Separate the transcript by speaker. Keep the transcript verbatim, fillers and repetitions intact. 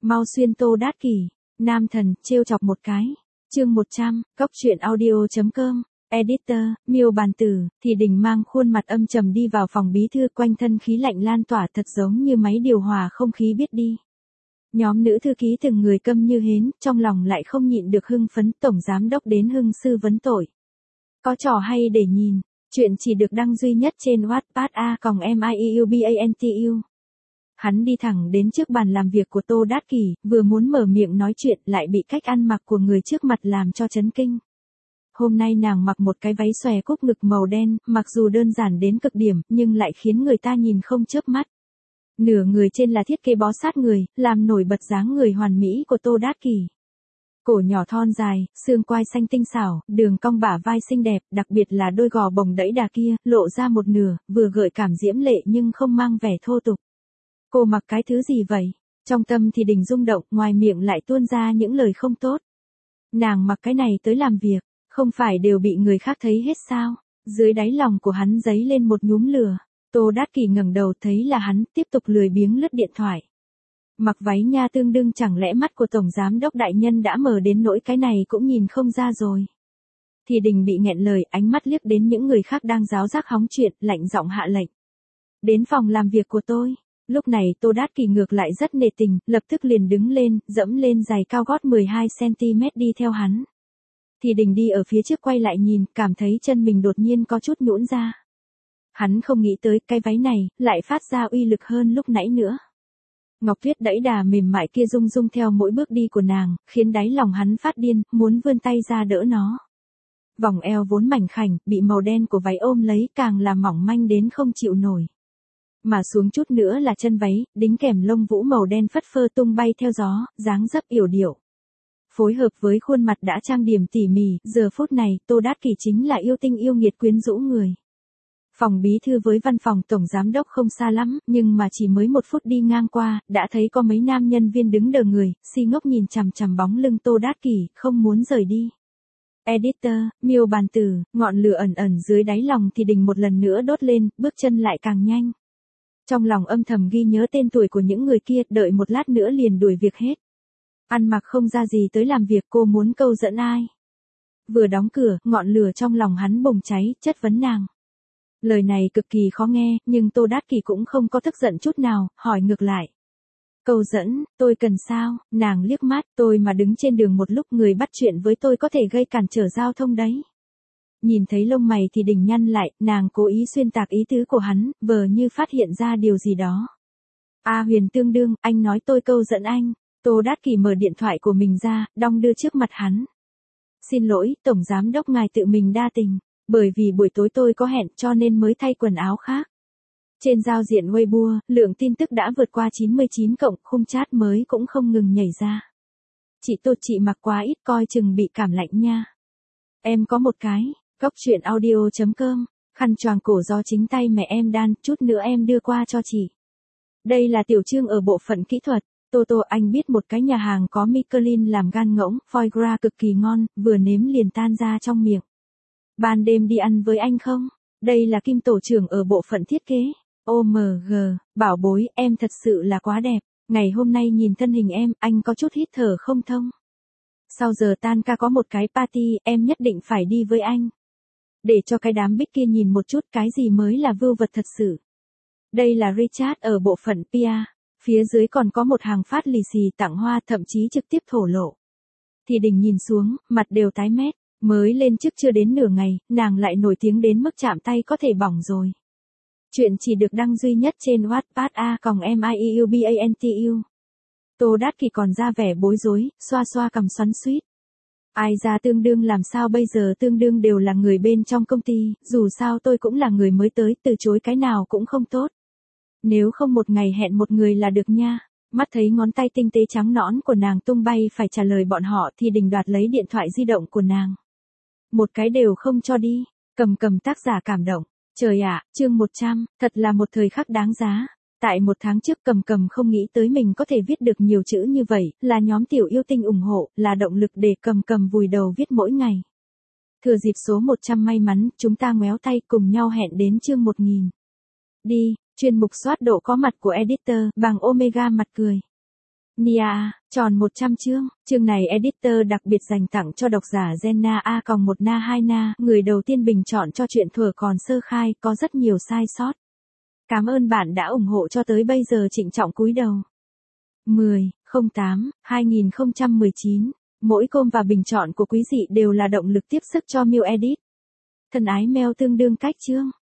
Speaker 1: Mau xuyên Tô Đát Kỷ, nam thần, trêu chọc một cái. Chương một trăm, cốc truyện audio chấm com. Editor, Miêu Bàn Tử. Thì Đình mang khuôn mặt âm trầm đi vào phòng bí thư, quanh thân khí lạnh lan tỏa thật giống như máy điều hòa không khí biết đi. Nhóm nữ thư ký từng người câm như hến, trong lòng lại không nhịn được hưng phấn. Tổng giám đốc đến hưng sư vấn tội. Có trò hay để nhìn, chuyện chỉ được đăng duy nhất trên Wattpad a còng miubantu. Hắn đi thẳng đến trước bàn làm việc của Tô Đát Kỷ, vừa muốn mở miệng nói chuyện lại bị cách ăn mặc của người trước mặt làm cho chấn kinh. Hôm nay nàng mặc một cái váy xòe cúc ngực màu đen, mặc dù đơn giản đến cực điểm, nhưng lại khiến người ta nhìn không chớp mắt. Nửa người trên là thiết kế bó sát người, làm nổi bật dáng người hoàn mỹ của Tô Đát Kỷ. Cổ nhỏ thon dài, xương quai xanh tinh xảo, đường cong bả vai xinh đẹp, đặc biệt là đôi gò bồng đẫy đà kia, lộ ra một nửa, vừa gợi cảm diễm lệ nhưng không mang vẻ thô tục. Cô mặc cái thứ gì vậy? Trong tâm thì Đình rung động, ngoài miệng lại tuôn ra những lời không tốt. Nàng mặc cái này tới làm việc, không phải đều bị người khác thấy hết sao? Dưới đáy lòng của hắn dấy lên một nhúm lửa. Tô Đát Kỷ ngẩng đầu thấy là hắn, tiếp tục lười biếng lướt điện thoại. Mặc váy nha tương đương, chẳng lẽ mắt của Tổng Giám Đốc đại nhân đã mờ đến nỗi cái này cũng nhìn không ra rồi. Thì Đình bị nghẹn lời, ánh mắt liếc đến những người khác đang ráo rác hóng chuyện, lạnh giọng hạ lệnh. Đến phòng làm việc của tôi. Lúc này Tô Đát Kỷ ngược lại rất nể tình, lập tức liền đứng lên, dẫm lên giày cao gót mười hai xăng ti mét đi theo hắn. Thì Đình đi ở phía trước quay lại nhìn, cảm thấy chân mình đột nhiên có chút nhũn ra. Hắn không nghĩ tới cái váy này, lại phát ra uy lực hơn lúc nãy nữa. Ngọc Tuyết đẫy đà mềm mại kia rung rung theo mỗi bước đi của nàng, khiến đáy lòng hắn phát điên, muốn vươn tay ra đỡ nó. Vòng eo vốn mảnh khảnh, bị màu đen của váy ôm lấy, càng là mỏng manh đến không chịu nổi. Mà xuống chút nữa là chân váy, đính kèm lông vũ màu đen phất phơ tung bay theo gió, dáng dấp yểu điệu. Phối hợp với khuôn mặt đã trang điểm tỉ mỉ, giờ phút này, Tô Đát Kỷ chính là yêu tinh yêu nghiệt quyến rũ người. Phòng bí thư với văn phòng tổng giám đốc không xa lắm, nhưng mà chỉ mới một phút đi ngang qua, đã thấy có mấy nam nhân viên đứng đờ người, si ngốc nhìn chằm chằm bóng lưng Tô Đát Kỷ, không muốn rời đi. Editor, Miêu Bàn Tử. Ngọn lửa ẩn ẩn dưới đáy lòng thì Đình một lần nữa đốt lên, bước chân lại càng nhanh. Trong lòng âm thầm ghi nhớ tên tuổi của những người kia, đợi một lát nữa liền đuổi việc hết. Ăn mặc không ra gì tới làm việc, cô muốn câu dẫn ai? Vừa đóng cửa, ngọn lửa trong lòng hắn bùng cháy, chất vấn nàng. Lời này cực kỳ khó nghe, nhưng Tô Đát Kỷ cũng không có tức giận chút nào, hỏi ngược lại. Câu dẫn, tôi cần sao? Nàng liếc mắt, tôi mà đứng trên đường một lúc người bắt chuyện với tôi có thể gây cản trở giao thông đấy. Nhìn thấy lông mày thì Đình nhăn lại, nàng cố ý xuyên tạc ý tứ của hắn, vờ như phát hiện ra điều gì đó. A Huyền tương đương, anh nói tôi câu dẫn anh. Tô Đát Kỷ mở điện thoại của mình ra, đong đưa trước mặt hắn. Xin lỗi, Tổng Giám Đốc ngài tự mình đa tình. Bởi vì buổi tối tôi có hẹn cho nên mới thay quần áo khác. Trên giao diện Weibo, lượng tin tức đã vượt qua chín mươi chín cộng, khung chat mới cũng không ngừng nhảy ra. Chị Tô, chị mặc quá ít, coi chừng bị cảm lạnh nha. Em có một cái, cốc truyện audio chấm com, khăn choàng cổ do chính tay mẹ em đan, chút nữa em đưa qua cho chị. Đây là tiểu chương ở bộ phận kỹ thuật. Tô Tô, anh biết một cái nhà hàng có Michelin làm gan ngỗng, foie gras cực kỳ ngon, vừa nếm liền tan ra trong miệng. Ban đêm đi ăn với anh không? Đây là Kim tổ trưởng ở bộ phận thiết kế. ô em giê, bảo bối, em thật sự là quá đẹp. Ngày hôm nay nhìn thân hình em, anh có chút hít thở không thông. Sau giờ tan ca có một cái party, em nhất định phải đi với anh. Để cho cái đám bích kia nhìn một chút cái gì mới là vưu vật thật sự. Đây là Richard ở bộ phận pê e rờ. Phía dưới còn có một hàng phát lì xì tặng hoa, thậm chí trực tiếp thổ lộ. Thì Đình nhìn xuống, mặt đều tái mét. Mới lên chức chưa đến nửa ngày, nàng lại nổi tiếng đến mức chạm tay có thể bỏng rồi. Chuyện chỉ được đăng duy nhất trên Wattpad a còng miubantu. Tô Đát Kỷ còn ra vẻ bối rối, xoa xoa cằm xoắn xuýt. Ai ra tương đương làm sao bây giờ, tương đương đều là người bên trong công ty, dù sao tôi cũng là người mới tới, từ chối cái nào cũng không tốt. Nếu không một ngày hẹn một người là được nha. Mắt thấy ngón tay tinh tế trắng nõn của nàng tung bay phải trả lời bọn họ thì Đình đoạt lấy điện thoại di động của nàng. Một cái đều không cho đi, cầm cầm tác giả cảm động. Trời ạ, chương một trăm, thật là một thời khắc đáng giá. Tại một tháng trước cầm cầm không nghĩ tới mình có thể viết được nhiều chữ như vậy, là nhóm tiểu yêu tinh ủng hộ, là động lực để cầm cầm vùi đầu viết mỗi ngày. Thừa dịp số một trăm may mắn, chúng ta ngoéo tay cùng nhau hẹn đến chương một nghìn. Đi, chuyên mục soát độ có mặt của editor, bằng Omega mặt cười. Nia, tròn một trăm chương, chương này editor đặc biệt dành tặng cho độc giả Jenna A còn một na hai na, người đầu tiên bình chọn cho chuyện thuở còn sơ khai, có rất nhiều sai sót. Cảm ơn bạn đã ủng hộ cho tới bây giờ, trịnh trọng cúi đầu. mười không tám hai không một chín, mỗi com và bình chọn của quý vị đều là động lực tiếp sức cho Miu Edit. Thân ái mail tương đương cách chương.